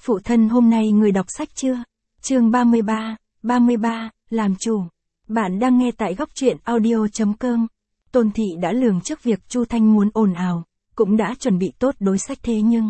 Phụ thân hôm nay người đọc sách chưa? Chương 33, làm chủ. Bạn đang nghe tại góc truyện audio.com. Tôn Thị đã lường trước việc Chu Thanh muốn ồn ào, cũng đã chuẩn bị tốt đối sách thế nhưng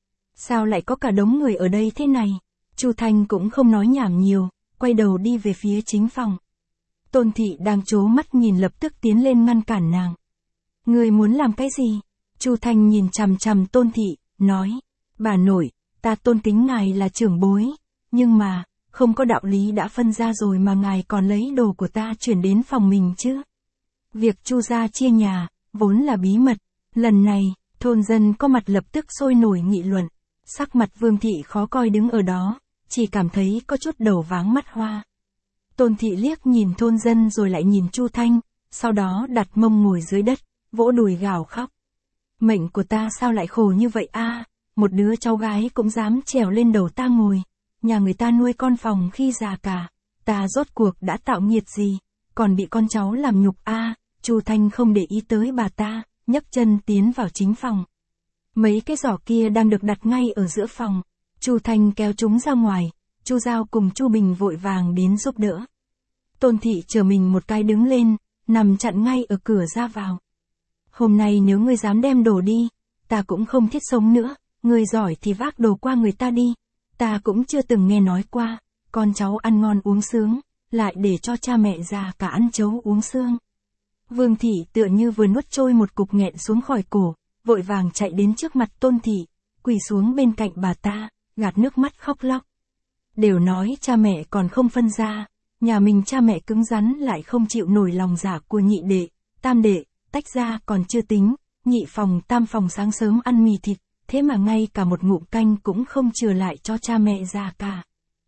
sao lại có cả đống người ở đây thế này? Chu Thanh cũng không nói nhảm nhiều, quay đầu đi về phía chính phòng. Tôn Thị đang trố mắt nhìn lập tức tiến lên ngăn cản nàng. Người muốn làm cái gì? Chu Thanh nhìn chằm chằm Tôn Thị, nói, bà nội, ta tôn kính ngài là trưởng bối, nhưng mà, không có đạo lý đã phân ra rồi mà ngài còn lấy đồ của ta chuyển đến phòng mình chứ. Việc Chu gia chia nhà, vốn là bí mật, lần này, thôn dân có mặt lập tức sôi nổi nghị luận, sắc mặt Vương Thị khó coi đứng ở đó, chỉ cảm thấy có chút đầu váng mắt hoa. Tôn Thị liếc nhìn thôn dân rồi lại nhìn Chu Thanh, sau đó đặt mông ngồi dưới đất, vỗ đùi gào khóc. Mệnh của ta sao lại khổ như vậy a? Một đứa cháu gái cũng dám trèo lên đầu ta ngồi, nhà người ta nuôi con phòng khi già cả, ta rốt cuộc đã tạo nghiệt gì, còn bị con cháu làm nhục a? Chu Thanh không để ý tới bà ta, nhấc chân tiến vào chính phòng. Mấy cái giỏ kia đang được đặt ngay ở giữa phòng, Chu Thanh kéo chúng ra ngoài, Chu Giao cùng Chu Bình vội vàng đến giúp đỡ. Tôn Thị chờ mình một cái đứng lên, nằm chặn ngay ở cửa ra vào. Hôm nay nếu ngươi dám đem đồ đi, ta cũng không thiết sống nữa, ngươi giỏi thì vác đồ qua người ta đi, ta cũng chưa từng nghe nói qua, con cháu ăn ngon uống sướng, lại để cho cha mẹ già cả ăn chấu uống xương. Vương Thị tựa như vừa nuốt trôi một cục nghẹn xuống khỏi cổ, vội vàng chạy đến trước mặt Tôn Thị, quỳ xuống bên cạnh bà ta, gạt nước mắt khóc lóc. Đều nói cha mẹ còn không phân ra, nhà mình cha mẹ cứng rắn lại không chịu nổi lòng dạ của nhị đệ, tam đệ, tách ra còn chưa tính, nhị phòng tam phòng sáng sớm ăn mì thịt, thế mà ngay cả một ngụm canh cũng không chừa lại cho cha mẹ già cả.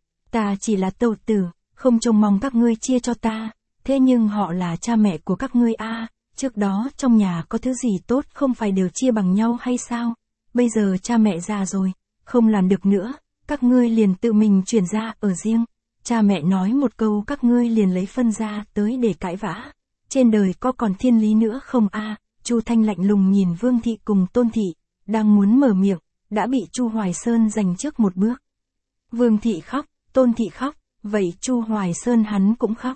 Ta chỉ là tẩu tử, không trông mong các ngươi chia cho ta, thế nhưng họ là cha mẹ của các ngươi a, trước đó trong nhà có thứ gì tốt không phải đều chia bằng nhau hay sao? Bây giờ cha mẹ già rồi, không làm được nữa, các ngươi liền tự mình chuyển ra ở riêng. Cha mẹ nói một câu các ngươi liền lấy phân ra tới để cãi vã. Trên đời có còn thiên lý nữa không a? Chu Thanh lạnh lùng nhìn Vương Thị cùng Tôn Thị, đang muốn mở miệng, đã bị Chu Hoài Sơn giành trước một bước. Vương Thị khóc, Tôn Thị khóc, vậy Chu Hoài Sơn hắn cũng khóc.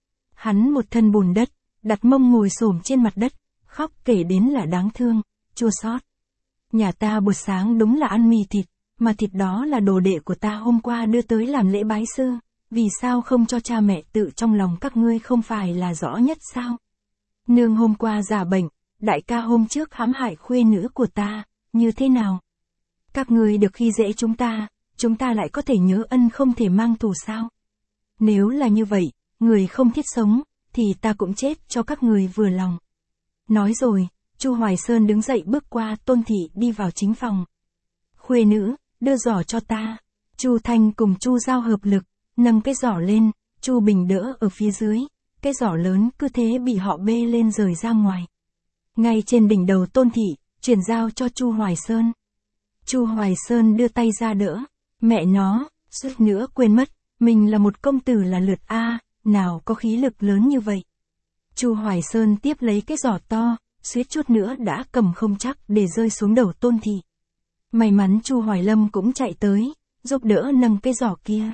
Hắn một thân bùn đất, đặt mông ngồi xổm trên mặt đất, khóc kể đến là đáng thương, chua xót. Nhà ta buổi sáng đúng là ăn mì thịt, mà thịt đó là đồ đệ của ta hôm qua đưa tới làm lễ bái sư, vì sao không cho cha mẹ tự trong lòng các ngươi không phải là rõ nhất sao? Nương hôm qua giả bệnh, đại ca hôm trước hãm hại khuê nữ của ta, như thế nào? Các ngươi được khi dễ chúng ta lại có thể nhớ ân không thể mang thù sao? Nếu là như vậy, người không thiết sống, thì ta cũng chết cho các người vừa lòng. Nói rồi, Chu Hoài Sơn đứng dậy bước qua Tôn Thị đi vào chính phòng. Khuê nữ, đưa giỏ cho ta. Chu Thanh cùng Chu Giao hợp lực, nâng cái giỏ lên, Chu Bình đỡ ở phía dưới, cái giỏ lớn cứ thế bị họ bê lên rời ra ngoài. Ngay trên đỉnh đầu Tôn Thị, chuyển giao cho Chu Hoài Sơn. Chu Hoài Sơn đưa tay ra đỡ, mẹ nó, suýt nữa quên mất, mình là một công tử là lượt a, nào có khí lực lớn như vậy. Chu Hoài Sơn tiếp lấy cái giỏ to, suýt chút nữa đã cầm không chắc để rơi xuống đầu Tôn Thị. May mắn Chu Hoài Lâm cũng chạy tới, giúp đỡ nâng cái giỏ kia.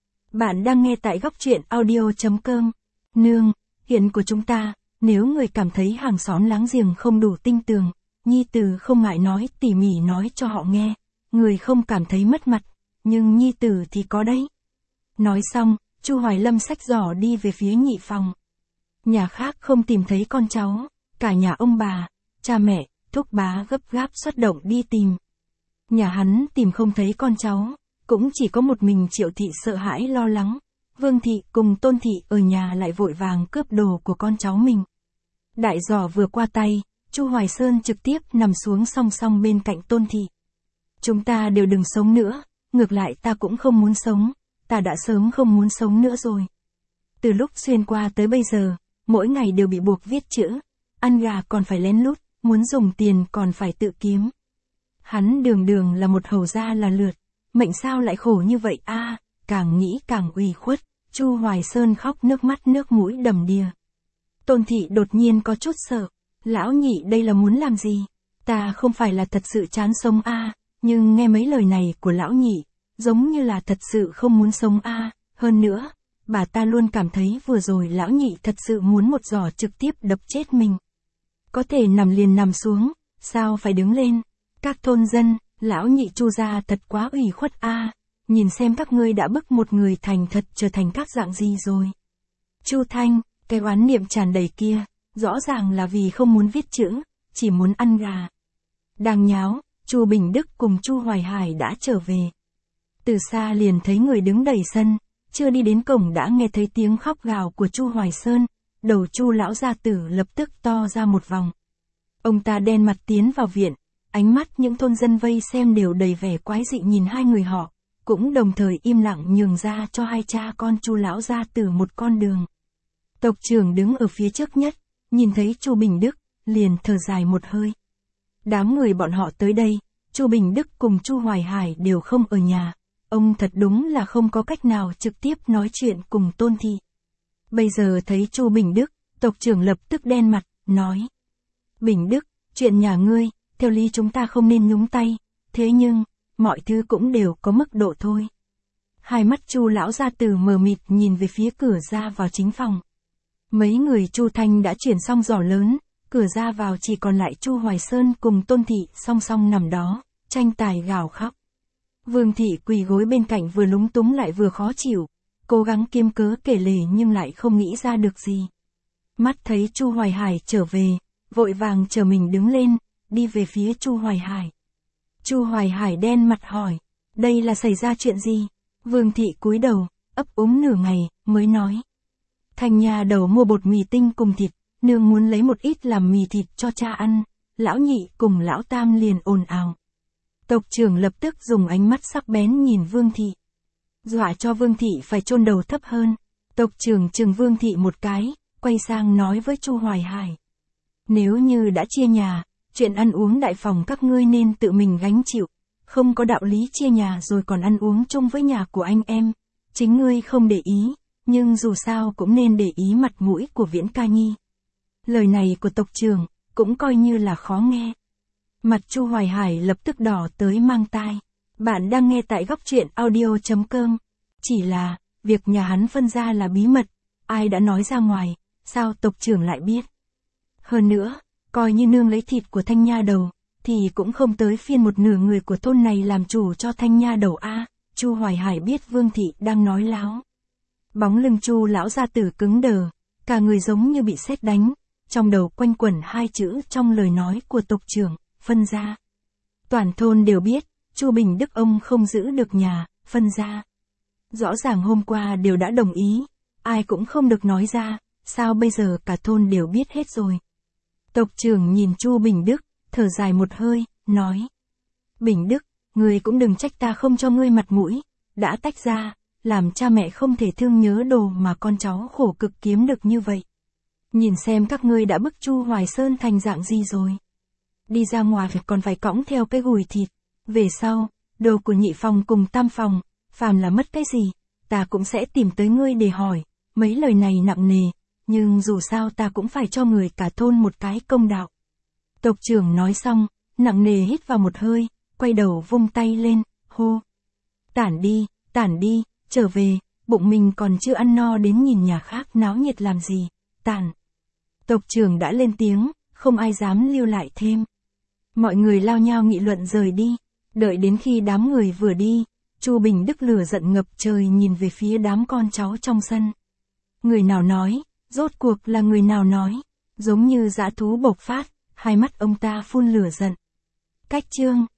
Bạn đang nghe tại góc truyện audio.com. Nương, hiện của chúng ta, nếu người cảm thấy hàng xóm láng giềng không đủ tinh tường, nhi tử không ngại nói tỉ mỉ nói cho họ nghe, người không cảm thấy mất mặt, nhưng nhi tử thì có đấy. Nói xong, Chu Hoài Lâm xách giỏ đi về phía nhị phòng. Nhà khác không tìm thấy con cháu, cả nhà ông bà, cha mẹ, thúc bá gấp gáp xuất động đi tìm. Nhà hắn tìm không thấy con cháu, cũng chỉ có một mình Triệu Thị sợ hãi lo lắng, Vương Thị cùng Tôn Thị ở nhà lại vội vàng cướp đồ của con cháu mình. Đại giỏ vừa qua tay, Chu Hoài Sơn trực tiếp nằm xuống song song bên cạnh Tôn Thị. Chúng ta đều đừng sống nữa, ngược lại ta cũng không muốn sống, ta đã sớm không muốn sống nữa rồi. Từ lúc xuyên qua tới bây giờ, mỗi ngày đều bị buộc viết chữ, ăn gà còn phải lén lút, muốn dùng tiền còn phải tự kiếm. Hắn đường là một hầu gia là lượt, mệnh sao lại khổ như vậy a? Càng nghĩ càng ủy khuất, Chu Hoài Sơn khóc nước mắt nước mũi đầm đìa. Tôn Thị đột nhiên có chút sợ, lão nhị đây là muốn làm gì? Ta không phải là thật sự chán sống a, nhưng nghe mấy lời này của lão nhị, giống như là thật sự không muốn sống a. Hơn nữa, bà ta luôn cảm thấy vừa rồi lão nhị thật sự muốn một giò trực tiếp đập chết mình. Có thể nằm liền nằm xuống, sao phải đứng lên? Các thôn dân, lão nhị Chu gia thật quá ủy khuất a. Nhìn xem các ngươi đã bức một người thành thật trở thành các dạng gì rồi. Chu Thanh, cái oán niệm tràn đầy kia, rõ ràng là vì không muốn viết chữ, chỉ muốn ăn gà. Đang nháo, Chu Bình Đức cùng Chu Hoài Hải đã trở về. Từ xa liền thấy người đứng đầy sân, chưa đi đến cổng đã nghe thấy tiếng khóc gào của Chu Hoài Sơn, đầu Chu lão gia tử lập tức to ra một vòng. Ông ta đen mặt tiến vào viện, ánh mắt những thôn dân vây xem đều đầy vẻ quái dị nhìn hai người họ, cũng đồng thời im lặng nhường ra cho hai cha con Chu lão gia tử một con đường. Tộc trưởng đứng ở phía trước nhất, nhìn thấy Chu Bình Đức, liền thở dài một hơi. Đám người bọn họ tới đây, Chu Bình Đức cùng Chu Hoài Hải đều không ở nhà, ông thật đúng là không có cách nào trực tiếp nói chuyện cùng Tôn Thị. Bây giờ thấy Chu Bình Đức, tộc trưởng lập tức đen mặt, nói: Bình Đức, chuyện nhà ngươi, theo lý chúng ta không nên nhúng tay, thế nhưng, mọi thứ cũng đều có mức độ thôi. Hai mắt Chu lão gia tử mờ mịt nhìn về phía cửa ra vào chính phòng. Mấy người Chu Thanh đã chuyển xong giỏ lớn, cửa ra vào chỉ còn lại Chu Hoài Sơn cùng Tôn Thị song song nằm đó, tranh tài gào khóc. Vương Thị quỳ gối bên cạnh vừa lúng túng lại vừa khó chịu, cố gắng kiếm cớ kể lể nhưng lại không nghĩ ra được gì. Mắt thấy Chu Hoài Hải trở về, vội vàng chờ mình đứng lên, đi về phía Chu Hoài Hải. Chu Hoài Hải đen mặt hỏi, đây là xảy ra chuyện gì? Vương Thị cúi đầu, ấp úng nửa ngày, mới nói. Thành nhà đầu mua bột mì tinh cùng thịt, nương muốn lấy một ít làm mì thịt cho cha ăn, lão nhị cùng lão tam liền ồn ào. Tộc trưởng lập tức dùng ánh mắt sắc bén nhìn Vương Thị. Dọa cho Vương Thị phải chôn đầu thấp hơn. Tộc trưởng chừng Vương Thị một cái, quay sang nói với Chu Hoài Hải. Nếu như đã chia nhà, chuyện ăn uống đại phòng các ngươi nên tự mình gánh chịu, không có đạo lý chia nhà rồi còn ăn uống chung với nhà của anh em. Chính ngươi không để ý, nhưng dù sao cũng nên để ý mặt mũi của Viễn Ca Nhi. Lời này của tộc trưởng, cũng coi như là khó nghe. Mặt Chu Hoài Hải lập tức đỏ tới mang tai. Bạn đang nghe tại góc truyện audio.com. Chỉ là, việc nhà hắn phân ra là bí mật, ai đã nói ra ngoài, sao tộc trưởng lại biết. Hơn nữa, coi như nương lấy thịt của Thanh nha đầu, thì cũng không tới phiên một nửa người của thôn này làm chủ cho Thanh nha đầu a. Chu Hoài Hải biết Vương Thị đang nói láo. Bóng lưng Chu lão gia tử cứng đờ, cả người giống như bị sét đánh, trong đầu quanh quẩn hai chữ trong lời nói của tộc trưởng, phân ra. Toàn thôn đều biết, Chu Bình Đức ông không giữ được nhà, phân ra. Rõ ràng hôm qua đều đã đồng ý, ai cũng không được nói ra, sao bây giờ cả thôn đều biết hết rồi. Tộc trưởng nhìn Chu Bình Đức, thở dài một hơi, nói. Bình Đức, ngươi cũng đừng trách ta không cho ngươi mặt mũi, đã tách ra, làm cha mẹ không thể thương nhớ đồ mà con cháu khổ cực kiếm được như vậy. Nhìn xem các ngươi đã bức Chu Hoài Sơn thành dạng gì rồi. Đi ra ngoài còn phải cõng theo cái gùi thịt, về sau, đồ của nhị phòng cùng tam phòng, phàm là mất cái gì, ta cũng sẽ tìm tới ngươi để hỏi, mấy lời này nặng nề, nhưng dù sao ta cũng phải cho người cả thôn một cái công đạo. Tộc trưởng nói xong, nặng nề hít vào một hơi, quay đầu vung tay lên, hô. Tản đi, trở về, bụng mình còn chưa ăn no đến nhìn nhà khác náo nhiệt làm gì, tản. Tộc trưởng đã lên tiếng, không ai dám lưu lại thêm. Mọi người lao nhau nghị luận rời đi, đợi đến khi đám người vừa đi, Chu Bình Đức lửa giận ngập trời nhìn về phía đám con cháu trong sân. Người nào nói, rốt cuộc là người nào nói, giống như dã thú bộc phát, hai mắt ông ta phun lửa giận. Cách chương